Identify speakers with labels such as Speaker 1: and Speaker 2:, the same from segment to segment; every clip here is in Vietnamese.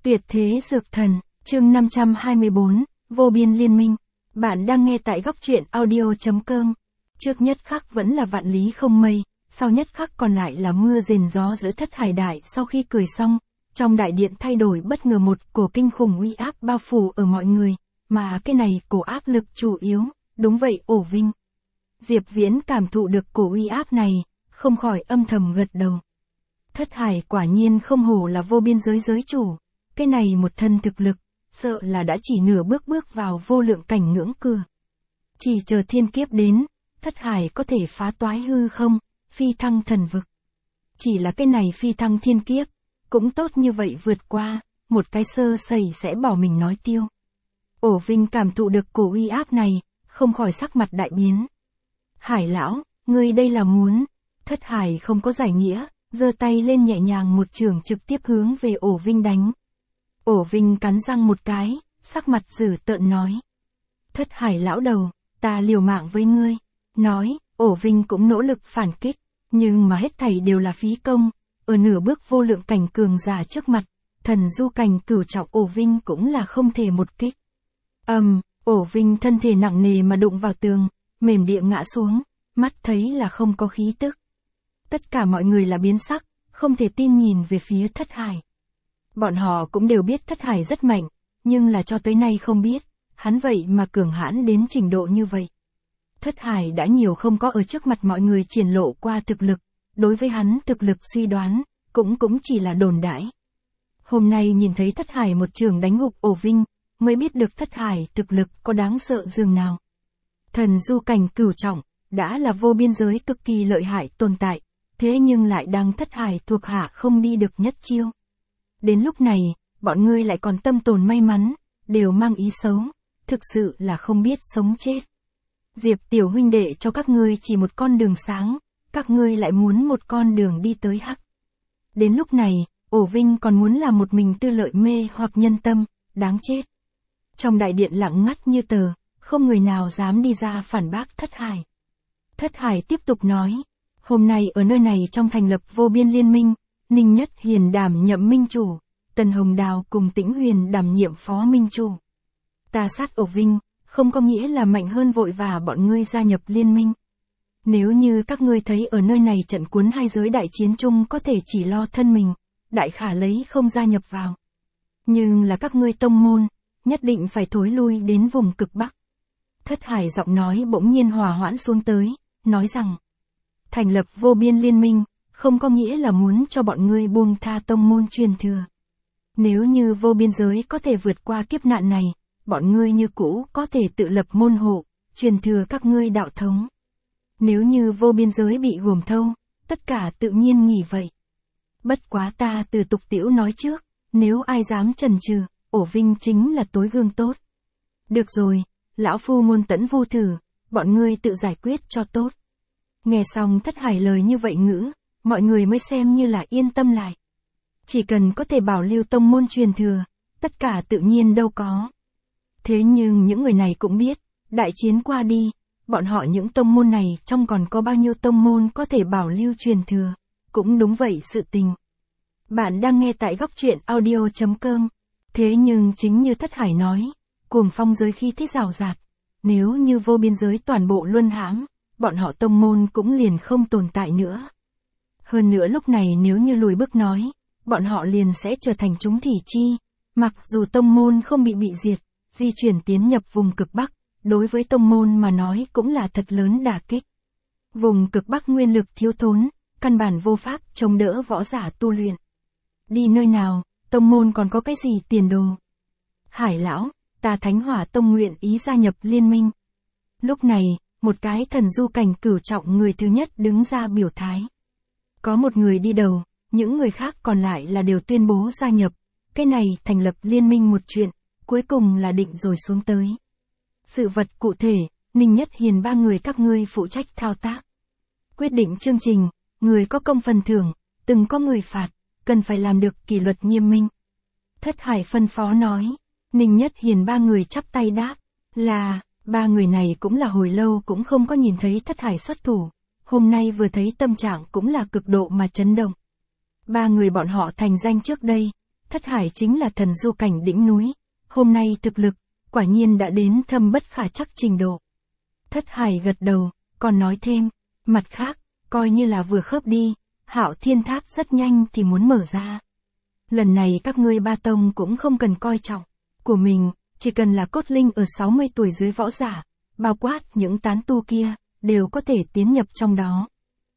Speaker 1: Tuyệt thế dược thần, chương 524, vô biên liên minh. Bạn đang nghe tại góc truyện audio.com. Trước nhất khắc vẫn là vạn lý không mây, sau nhất khắc còn lại là mưa rền gió giữa Thất Hải Đại. Sau khi cười xong, trong đại điện thay đổi bất ngờ một cổ kinh khủng uy áp bao phủ ở mọi người, mà cái này cổ áp lực chủ yếu, đúng vậy Ổ Vinh. Diệp Viễn cảm thụ được cổ uy áp này, không khỏi âm thầm gật đầu. Thất Hải quả nhiên không hổ là vô biên giới giới chủ, cái này một thân thực lực, sợ là đã chỉ nửa bước vào vô lượng cảnh ngưỡng cửa. Chỉ chờ thiên kiếp đến, Thất Hải có thể phá toái hư không, phi thăng thần vực. Chỉ là cái này phi thăng thiên kiếp, cũng tốt như vậy vượt qua, một cái sơ sẩy sẽ bỏ mình nói tiêu. Ổ Vinh cảm thụ được cổ uy áp này, không khỏi sắc mặt đại biến. Hải lão, ngươi đây là muốn. Thất Hải không có giải nghĩa, giơ tay lên nhẹ nhàng một trường trực tiếp hướng về Ổ Vinh đánh. Ổ Vinh cắn răng một cái, sắc mặt dữ tợn nói. Thất Hải lão đầu, ta liều mạng với ngươi. Nói, Ổ Vinh cũng nỗ lực phản kích, nhưng mà hết thảy đều là phí công. Ở nửa bước vô lượng cảnh cường giả trước mặt, thần du cảnh cửu trọng Ổ Vinh cũng là không thể một kích. Ổ Vinh thân thể nặng nề mà đụng vào tường, mềm địa ngã xuống, mắt thấy là không có khí tức. Tất cả mọi người là biến sắc, không thể tin nhìn về phía Thất Hải. Bọn họ cũng đều biết Thất Hải rất mạnh, nhưng là cho tới nay không biết, hắn vậy mà cường hãn đến trình độ như vậy. Thất Hải đã nhiều không có ở trước mặt mọi người triển lộ qua thực lực, đối với hắn thực lực suy đoán, cũng chỉ là đồn đãi. Hôm nay nhìn thấy Thất Hải một trường đánh gục Ổ Vinh, mới biết được Thất Hải thực lực có đáng sợ dường nào. Thần du cảnh cửu trọng, đã là vô biên giới cực kỳ lợi hại tồn tại, thế nhưng lại đang Thất Hải thuộc hạ không đi được nhất chiêu. Đến lúc này, bọn ngươi lại còn tâm tồn may mắn, đều mang ý xấu, thực sự là không biết sống chết. Diệp tiểu huynh đệ cho các ngươi chỉ một con đường sáng, các ngươi lại muốn một con đường đi tới hắc. Đến lúc này, Ổ Vinh còn muốn là một mình tư lợi mê hoặc nhân tâm, đáng chết. Trong đại điện lặng ngắt như tờ, không người nào dám đi ra phản bác Thất Hải. Thất Hải tiếp tục nói, hôm nay ở nơi này trong thành lập vô biên liên minh, Ninh Nhất Hiền đảm nhậm minh chủ, Tần Hồng Đào cùng Tĩnh Huyền đảm nhiệm phó minh chủ. Ta sát Ổ Vinh, không có nghĩa là mạnh hơn vội và bọn ngươi gia nhập liên minh. Nếu như các ngươi thấy ở nơi này trận cuốn hai giới đại chiến chung có thể chỉ lo thân mình, đại khả lấy không gia nhập vào. Nhưng là các ngươi tông môn, nhất định phải thối lui đến vùng cực Bắc. Thất Hải giọng nói bỗng nhiên hòa hoãn xuống tới, nói rằng, thành lập vô biên liên minh, không có nghĩa là muốn cho bọn ngươi buông tha tông môn truyền thừa. Nếu như vô biên giới có thể vượt qua kiếp nạn này, bọn ngươi như cũ có thể tự lập môn hộ, truyền thừa các ngươi đạo thống. Nếu như vô biên giới bị gồm thâu, tất cả tự nhiên nghỉ vậy. Bất quá ta từ tục tiểu nói trước, nếu ai dám chần chừ, Ổ Vinh chính là tối gương tốt. Được rồi, lão phu ngôn tẫn vu thử, bọn ngươi tự giải quyết cho tốt. Nghe xong Thất Hải lời như vậy ngữ, mọi người mới xem như là yên tâm lại. Chỉ cần có thể bảo lưu tông môn truyền thừa, tất cả tự nhiên đâu có. Thế nhưng những người này cũng biết, đại chiến qua đi, bọn họ những tông môn này trong còn có bao nhiêu tông môn có thể bảo lưu truyền thừa, cũng đúng vậy sự tình. Bạn đang nghe tại góc truyện audio.com. Thế nhưng chính như Thất Hải nói, cuồng phong giới khi thế rào rạt, nếu như vô biên giới toàn bộ luân hãm, bọn họ tông môn cũng liền không tồn tại nữa. Hơn nữa lúc này nếu như lùi bước nói, bọn họ liền sẽ trở thành chúng thỉ chi, mặc dù tông môn không bị diệt, di chuyển tiến nhập vùng cực Bắc, đối với tông môn mà nói cũng là thật lớn đả kích. Vùng cực Bắc nguyên lực thiếu thốn, căn bản vô pháp chống đỡ võ giả tu luyện. Đi nơi nào, tông môn còn có cái gì tiền đồ? Hải lão, ta Thánh Hỏa Tông nguyện ý gia nhập liên minh. Lúc này, một cái thần du cảnh cửu trọng người thứ nhất đứng ra biểu thái. Có một người đi đầu, những người khác còn lại là đều tuyên bố gia nhập. Cái này thành lập liên minh một chuyện, cuối cùng là định rồi xuống tới. Sự vật cụ thể, Ninh Nhất Hiền ba người các ngươi phụ trách thao tác. Quyết định chương trình, người có công phần thưởng, từng có người phạt, cần phải làm được kỷ luật nghiêm minh. Thất Hải phân phó nói, Ninh Nhất Hiền ba người chắp tay đáp, là, ba người này cũng là hồi lâu cũng không có nhìn thấy Thất Hải xuất thủ, hôm nay vừa thấy tâm trạng cũng là cực độ mà chấn động. Ba người bọn họ thành danh trước đây, Thất Hải chính là thần du cảnh đỉnh núi, hôm nay thực lực, quả nhiên đã đến thâm bất khả trắc trình độ. Thất Hải gật đầu, còn nói thêm, mặt khác, coi như là vừa khớp đi, Hạo Thiên Tháp rất nhanh thì muốn mở ra. Lần này các ngươi ba tông cũng không cần coi trọng của mình, chỉ cần là cốt linh ở 60 tuổi dưới võ giả, bao quát những tán tu kia, đều có thể tiến nhập trong đó.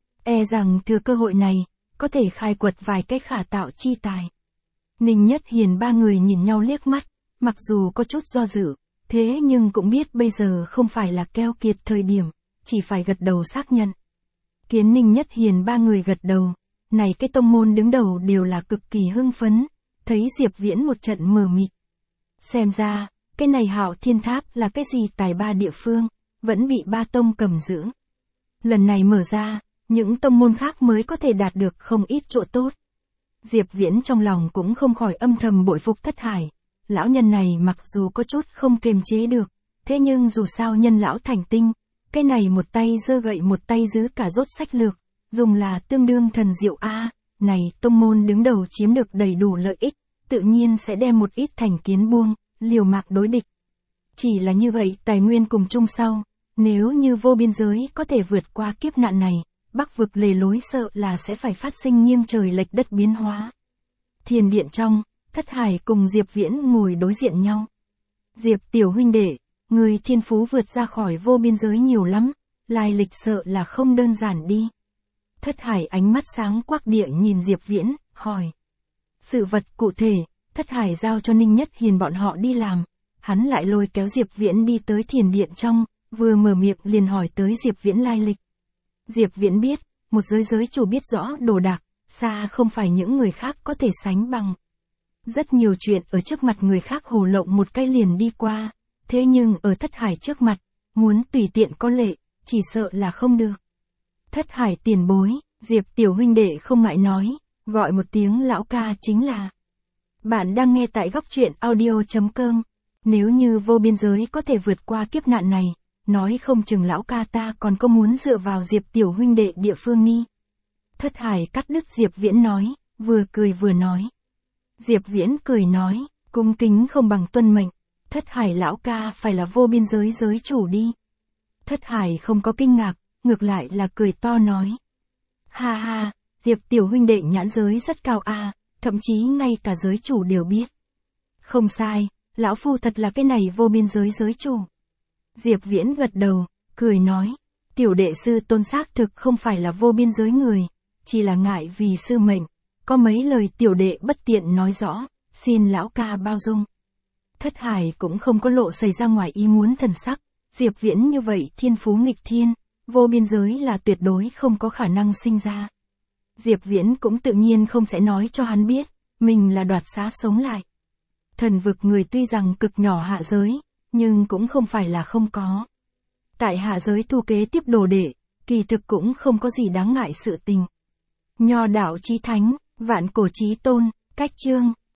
Speaker 1: E rằng thừa cơ hội này, có thể khai quật vài cái khả tạo chi tài. Ninh Nhất Hiền ba người nhìn nhau liếc mắt, mặc dù có chút do dự, thế nhưng cũng biết bây giờ không phải là keo kiệt thời điểm, chỉ phải gật đầu xác nhận. Kiến Ninh Nhất Hiền ba người gật đầu, này cái tông môn đứng đầu đều là cực kỳ hưng phấn, thấy Diệp Viễn một trận mờ mịt. Xem ra, cái này Hạo Thiên Tháp là cái gì tài ba địa phương, vẫn bị ba tông cầm giữ. Lần này mở ra, những tông môn khác mới có thể đạt được không ít chỗ tốt. Diệp Viễn trong lòng cũng không khỏi âm thầm bội phục Thất Hải. Lão nhân này mặc dù có chút không kiềm chế được, thế nhưng dù sao nhân lão thành tinh, cái này một tay giơ gậy một tay giữ cả rốt sách lược, dùng là tương đương thần diệu a. Này tông môn đứng đầu chiếm được đầy đủ lợi ích, tự nhiên sẽ đem một ít thành kiến buông, liều mạng đối địch. Chỉ là như vậy tài nguyên cùng chung sau, nếu như vô biên giới có thể vượt qua kiếp nạn này, Bắc vực lề lối sợ là sẽ phải phát sinh nghiêng trời lệch đất biến hóa. Thiền điện trong, Thất Hải cùng Diệp Viễn ngồi đối diện nhau. Diệp tiểu huynh đệ, người thiên phú vượt ra khỏi vô biên giới nhiều lắm, lai lịch sợ là không đơn giản đi. Thất Hải ánh mắt sáng quắc địa nhìn Diệp Viễn, hỏi. Sự vật cụ thể, Thất Hải giao cho Ninh Nhất Hiền bọn họ đi làm, hắn lại lôi kéo Diệp Viễn đi tới thiền điện trong, vừa mở miệng liền hỏi tới Diệp Viễn lai lịch. Diệp Viễn biết, một giới chủ biết rõ đồ đạc, xa không phải những người khác có thể sánh bằng. Rất nhiều chuyện ở trước mặt người khác hồ lộng một cái liền đi qua, thế nhưng ở Thất Hải trước mặt, muốn tùy tiện có lệ, chỉ sợ là không được. Thất Hải tiền bối, Diệp tiểu huynh đệ không ngại nói, gọi một tiếng lão ca chính là. Bạn đang nghe tại góc truyện audio.com, nếu như vô biên giới có thể vượt qua kiếp nạn này, nói không chừng lão ca ta còn có muốn dựa vào Diệp tiểu huynh đệ địa phương ni. Thất Hải cắt đứt Diệp Viễn nói, vừa cười vừa nói. Diệp Viễn cười nói, cung kính không bằng tuân mệnh, Thất Hải lão ca phải là vô biên giới giới chủ đi. Thất Hải không có kinh ngạc, ngược lại là cười to nói. Ha ha, Diệp tiểu huynh đệ nhãn giới rất cao a, thậm chí ngay cả giới chủ đều biết. Không sai, lão phu thật là cái này vô biên giới giới chủ. Diệp Viễn gật đầu, cười nói, tiểu đệ sư tôn xác thực không phải là vô biên giới người, chỉ là ngại vì sư mệnh, có mấy lời tiểu đệ bất tiện nói rõ, xin lão ca bao dung. Thất Hải cũng không có lộ xảy ra ngoài ý muốn thần sắc, Diệp Viễn như vậy thiên phú nghịch thiên, vô biên giới là tuyệt đối không có khả năng sinh ra. Diệp Viễn cũng tự nhiên không sẽ nói cho hắn biết, mình là đoạt xá sống lại. Thần vực người tuy rằng cực nhỏ hạ giới, nhưng cũng không phải là không có. Tại hạ giới thu kế tiếp đồ đệ, kỳ thực cũng không có gì đáng ngại sự tình. Nho đạo chí thánh, vạn cổ chí tôn, cách chương.